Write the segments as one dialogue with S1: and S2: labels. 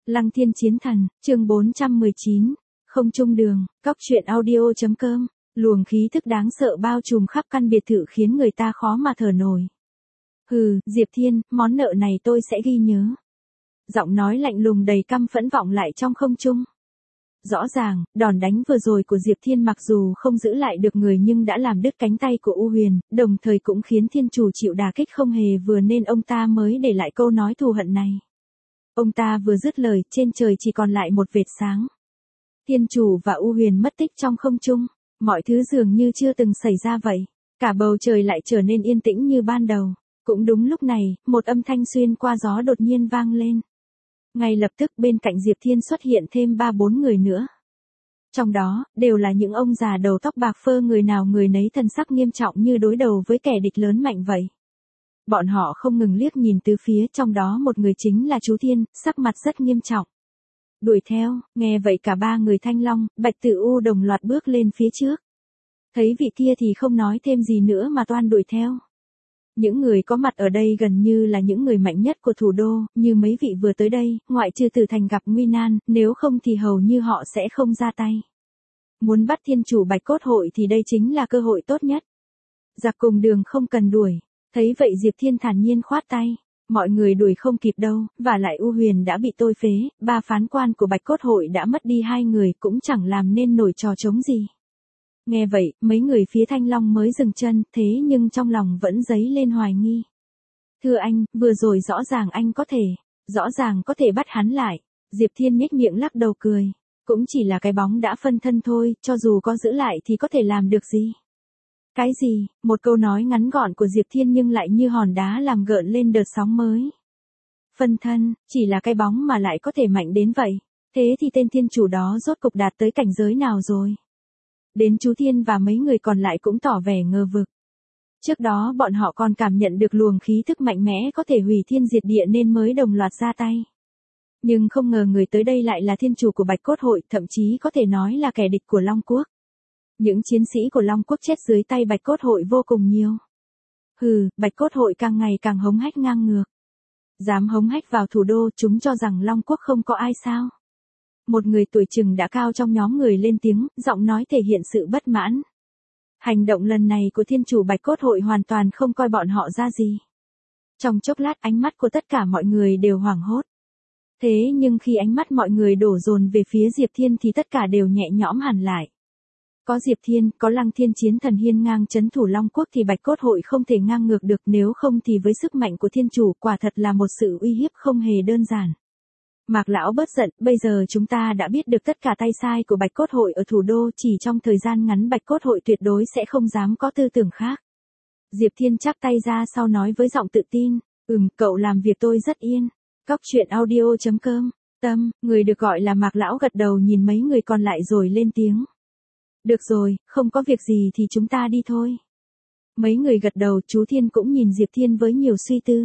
S1: Lăng Thiên Chiến Thần, chương 419, không chung đường, cóc truyện audio.com, luồng khí thức đáng sợ bao trùm khắp căn biệt thự khiến người ta khó mà thở nổi. Hừ, Diệp Thiên, món nợ này tôi sẽ ghi nhớ. Giọng nói lạnh lùng đầy căm phẫn vọng lại trong không trung. Rõ ràng, đòn đánh vừa rồi của Diệp Thiên mặc dù không giữ lại được người nhưng đã làm đứt cánh tay của U Huyền, đồng thời cũng khiến thiên chủ chịu đả kích không hề vừa nên ông ta mới để lại câu nói thù hận này. Ông ta vừa dứt lời, trên trời chỉ còn lại một vệt sáng. Thiên chủ và U Huyền mất tích trong không trung, mọi thứ dường như chưa từng xảy ra vậy. Cả bầu trời lại trở nên yên tĩnh như ban đầu. Cũng đúng lúc này, một âm thanh xuyên qua gió đột nhiên vang lên. Ngay lập tức bên cạnh Diệp Thiên xuất hiện thêm 3-4 người nữa. Trong đó, đều là những ông già đầu tóc bạc phơ người nào người nấy thần sắc nghiêm trọng như đối đầu với kẻ địch lớn mạnh vậy. Bọn họ không ngừng liếc nhìn từ phía, trong đó một người chính là chú Thiên, sắc mặt rất nghiêm trọng. Đuổi theo, nghe vậy cả ba người Thanh Long, Bạch Tử U đồng loạt bước lên phía trước. Thấy vị kia thì không nói thêm gì nữa mà toan đuổi theo. Những người có mặt ở đây gần như là những người mạnh nhất của thủ đô, như mấy vị vừa tới đây, ngoại trừ Tử Thành gặp nguy nan, nếu không thì hầu như họ sẽ không ra tay. Muốn bắt thiên chủ Bạch Cốt Hội thì đây chính là cơ hội tốt nhất. Giặc cùng đường không cần đuổi. Thấy vậy Diệp Thiên thản nhiên khoát tay. Mọi người đuổi không kịp đâu, và lại U Huyền đã bị tôi phế, 3 phán quan của Bạch Cốt Hội đã mất đi 2 người cũng chẳng làm nên nổi trò trống gì. Nghe vậy, mấy người phía Thanh Long mới dừng chân, thế nhưng trong lòng vẫn dấy lên hoài nghi. Thưa anh, vừa rồi rõ ràng có thể bắt hắn lại. Diệp Thiên nhếch miệng lắc đầu cười. Cũng chỉ là cái bóng đã phân thân thôi, cho dù có giữ lại thì có thể làm được gì. Cái gì? Một câu nói ngắn gọn của Diệp Thiên nhưng lại như hòn đá làm gợn lên đợt sóng mới. Phân thân, chỉ là cái bóng mà lại có thể mạnh đến vậy. Thế thì tên thiên chủ đó rốt cục đạt tới cảnh giới nào rồi? Đến chú Thiên và mấy người còn lại cũng tỏ vẻ ngờ vực. Trước đó bọn họ còn cảm nhận được luồng khí thức mạnh mẽ có thể hủy thiên diệt địa nên mới đồng loạt ra tay. Nhưng không ngờ người tới đây lại là thiên chủ của Bạch Cốt Hội, thậm chí có thể nói là kẻ địch của Long Quốc. Những chiến sĩ của Long Quốc chết dưới tay Bạch Cốt Hội vô cùng nhiều. Hừ, Bạch Cốt Hội càng ngày càng hống hách ngang ngược. Dám hống hách vào thủ đô, chúng cho rằng Long Quốc không có ai sao? Một người tuổi chừng đã cao trong nhóm người lên tiếng, giọng nói thể hiện sự bất mãn. Hành động lần này của thiên chủ Bạch Cốt Hội hoàn toàn không coi bọn họ ra gì. Trong chốc lát ánh mắt của tất cả mọi người đều hoảng hốt. Thế nhưng khi ánh mắt mọi người đổ dồn về phía Diệp Thiên thì tất cả đều nhẹ nhõm hẳn lại. Có Diệp Thiên, có Lăng Thiên Chiến Thần hiên ngang trấn thủ Long Quốc thì Bạch Cốt Hội không thể ngang ngược được, nếu không thì với sức mạnh của thiên chủ quả thật là một sự uy hiếp không hề đơn giản. Mạc lão bớt giận, bây giờ chúng ta đã biết được tất cả tay sai của Bạch Cốt Hội ở thủ đô, chỉ trong thời gian ngắn Bạch Cốt Hội tuyệt đối sẽ không dám có tư tưởng khác. Diệp Thiên chắp tay ra sau nói với giọng tự tin, cậu làm việc tôi rất yên. Cóc truyện audio.com, người được gọi là Mạc lão gật đầu nhìn mấy người còn lại rồi lên tiếng. Được rồi, không có việc gì thì chúng ta đi thôi. Mấy người gật đầu, chú Thiên cũng nhìn Diệp Thiên với nhiều suy tư.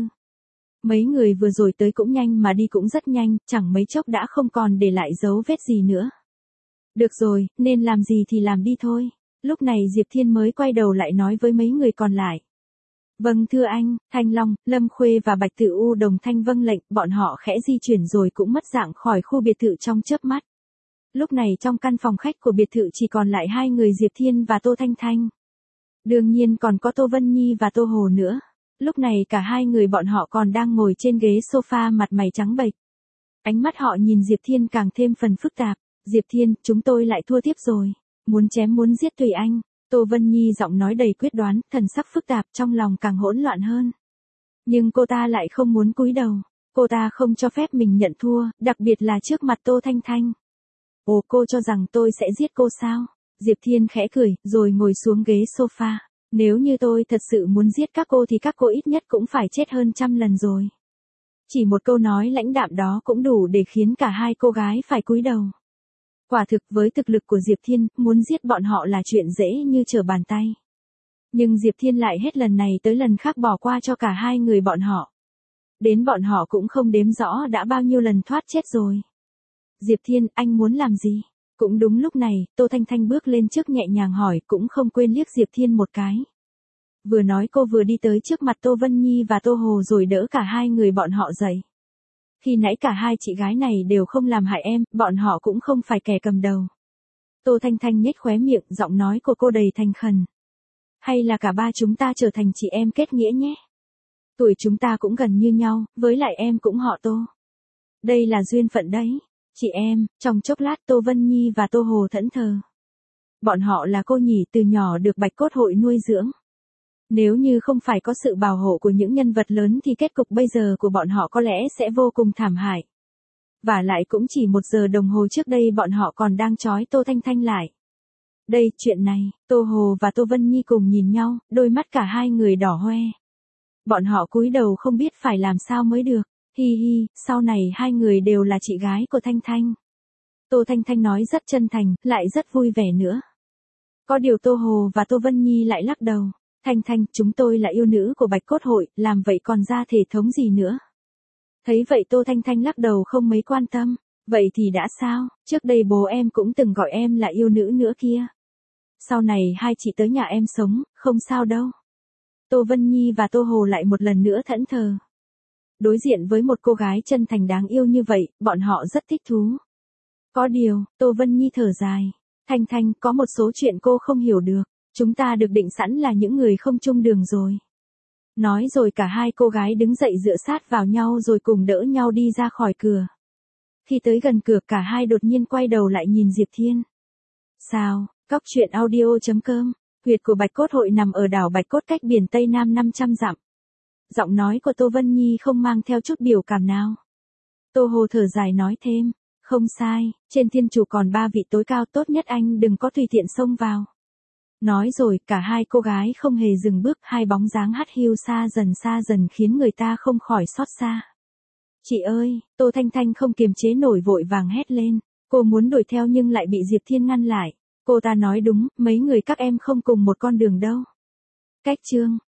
S1: Mấy người vừa rồi tới cũng nhanh mà đi cũng rất nhanh, chẳng mấy chốc đã không còn để lại dấu vết gì nữa. Được rồi, nên làm gì thì làm đi thôi. Lúc này Diệp Thiên mới quay đầu lại nói với mấy người còn lại. Vâng thưa anh, Thanh Long, Lâm Khuê và Bạch Tử U đồng thanh vâng lệnh, bọn họ khẽ di chuyển rồi cũng mất dạng khỏi khu biệt thự trong chớp mắt. Lúc này trong căn phòng khách của biệt thự chỉ còn lại 2 người Diệp Thiên và Tô Thanh Thanh. Đương nhiên còn có Tô Vân Nhi và Tô Hồ nữa. Lúc này cả 2 người bọn họ còn đang ngồi trên ghế sofa mặt mày trắng bệch. Ánh mắt họ nhìn Diệp Thiên càng thêm phần phức tạp. Diệp Thiên, chúng tôi lại thua tiếp rồi. Muốn chém muốn giết tùy anh. Tô Vân Nhi giọng nói đầy quyết đoán, thần sắc phức tạp trong lòng càng hỗn loạn hơn. Nhưng cô ta lại không muốn cúi đầu. Cô ta không cho phép mình nhận thua, đặc biệt là trước mặt Tô Thanh Thanh. Ồ, cô cho rằng tôi sẽ giết cô sao? Diệp Thiên khẽ cười, rồi ngồi xuống ghế sofa. Nếu như tôi thật sự muốn giết các cô thì các cô ít nhất cũng phải chết hơn 100 lần rồi. Chỉ một câu nói lãnh đạm đó cũng đủ để khiến cả 2 cô gái phải cúi đầu. Quả thực với thực lực của Diệp Thiên, muốn giết bọn họ là chuyện dễ như trở bàn tay. Nhưng Diệp Thiên lại hết lần này tới lần khác bỏ qua cho cả 2 người bọn họ. Đến bọn họ cũng không đếm rõ đã bao nhiêu lần thoát chết rồi. Diệp Thiên, anh muốn làm gì? Cũng đúng lúc này, Tô Thanh Thanh bước lên trước nhẹ nhàng hỏi, cũng không quên liếc Diệp Thiên một cái. Vừa nói cô vừa đi tới trước mặt Tô Vân Nhi và Tô Hồ rồi đỡ cả 2 người bọn họ dậy. Khi nãy cả hai chị gái này đều không làm hại em, bọn họ cũng không phải kẻ cầm đầu. Tô Thanh Thanh nhếch khóe miệng, giọng nói của cô đầy thành khẩn. Hay là cả ba chúng ta trở thành chị em kết nghĩa nhé. Tuổi chúng ta cũng gần như nhau, với lại em cũng họ Tô. Đây là duyên phận đấy. Chị em, trong chốc lát Tô Vân Nhi và Tô Hồ thẫn thờ. Bọn họ là cô nhỉ, từ nhỏ được Bạch Cốt Hội nuôi dưỡng. Nếu như không phải có sự bảo hộ của những nhân vật lớn thì kết cục bây giờ của bọn họ có lẽ sẽ vô cùng thảm hại. Và lại cũng chỉ 1 giờ đồng hồ trước đây bọn họ còn đang trói Tô Thanh Thanh lại. Đây, chuyện này, Tô Hồ và Tô Vân Nhi cùng nhìn nhau, đôi mắt cả hai người đỏ hoe. Bọn họ cúi đầu không biết phải làm sao mới được. Hi hi, sau này hai người đều là chị gái của Thanh Thanh. Tô Thanh Thanh nói rất chân thành, lại rất vui vẻ nữa. Có điều Tô Hồ và Tô Vân Nhi lại lắc đầu. Thanh Thanh, chúng tôi là yêu nữ của Bạch Cốt Hội, làm vậy còn ra thể thống gì nữa. Thấy vậy Tô Thanh Thanh lắc đầu không mấy quan tâm. Vậy thì đã sao, trước đây bố em cũng từng gọi em là yêu nữ nữa kia. Sau này hai chị tới nhà em sống, không sao đâu. Tô Vân Nhi và Tô Hồ lại một lần nữa thẫn thờ. Đối diện với một cô gái chân thành đáng yêu như vậy, bọn họ rất thích thú. Có điều, Tô Vân Nhi thở dài. Thanh Thanh, có một số chuyện cô không hiểu được. Chúng ta được định sẵn là những người không chung đường rồi. Nói rồi cả hai cô gái đứng dậy dựa sát vào nhau rồi cùng đỡ nhau đi ra khỏi cửa. Khi tới gần cửa cả hai đột nhiên quay đầu lại nhìn Diệp Thiên. Sao, Cóc truyện audio.com, huyệt của Bạch Cốt Hội nằm ở đảo Bạch Cốt cách biển Tây Nam 500 dặm. Giọng nói của Tô Vân Nhi không mang theo chút biểu cảm nào. Tô Hồ thở dài nói thêm, không sai, trên thiên chủ còn 3 vị tối cao, tốt nhất anh đừng có tùy tiện xông vào. Nói rồi cả hai cô gái không hề dừng bước, hai bóng dáng hắt hiu xa dần khiến người ta không khỏi xót xa. Chị ơi, Tô Thanh Thanh không kiềm chế nổi vội vàng hét lên, cô muốn đuổi theo nhưng lại bị Diệp Thiên ngăn lại. Cô ta nói đúng, mấy người các em không cùng một con đường đâu. Cách chương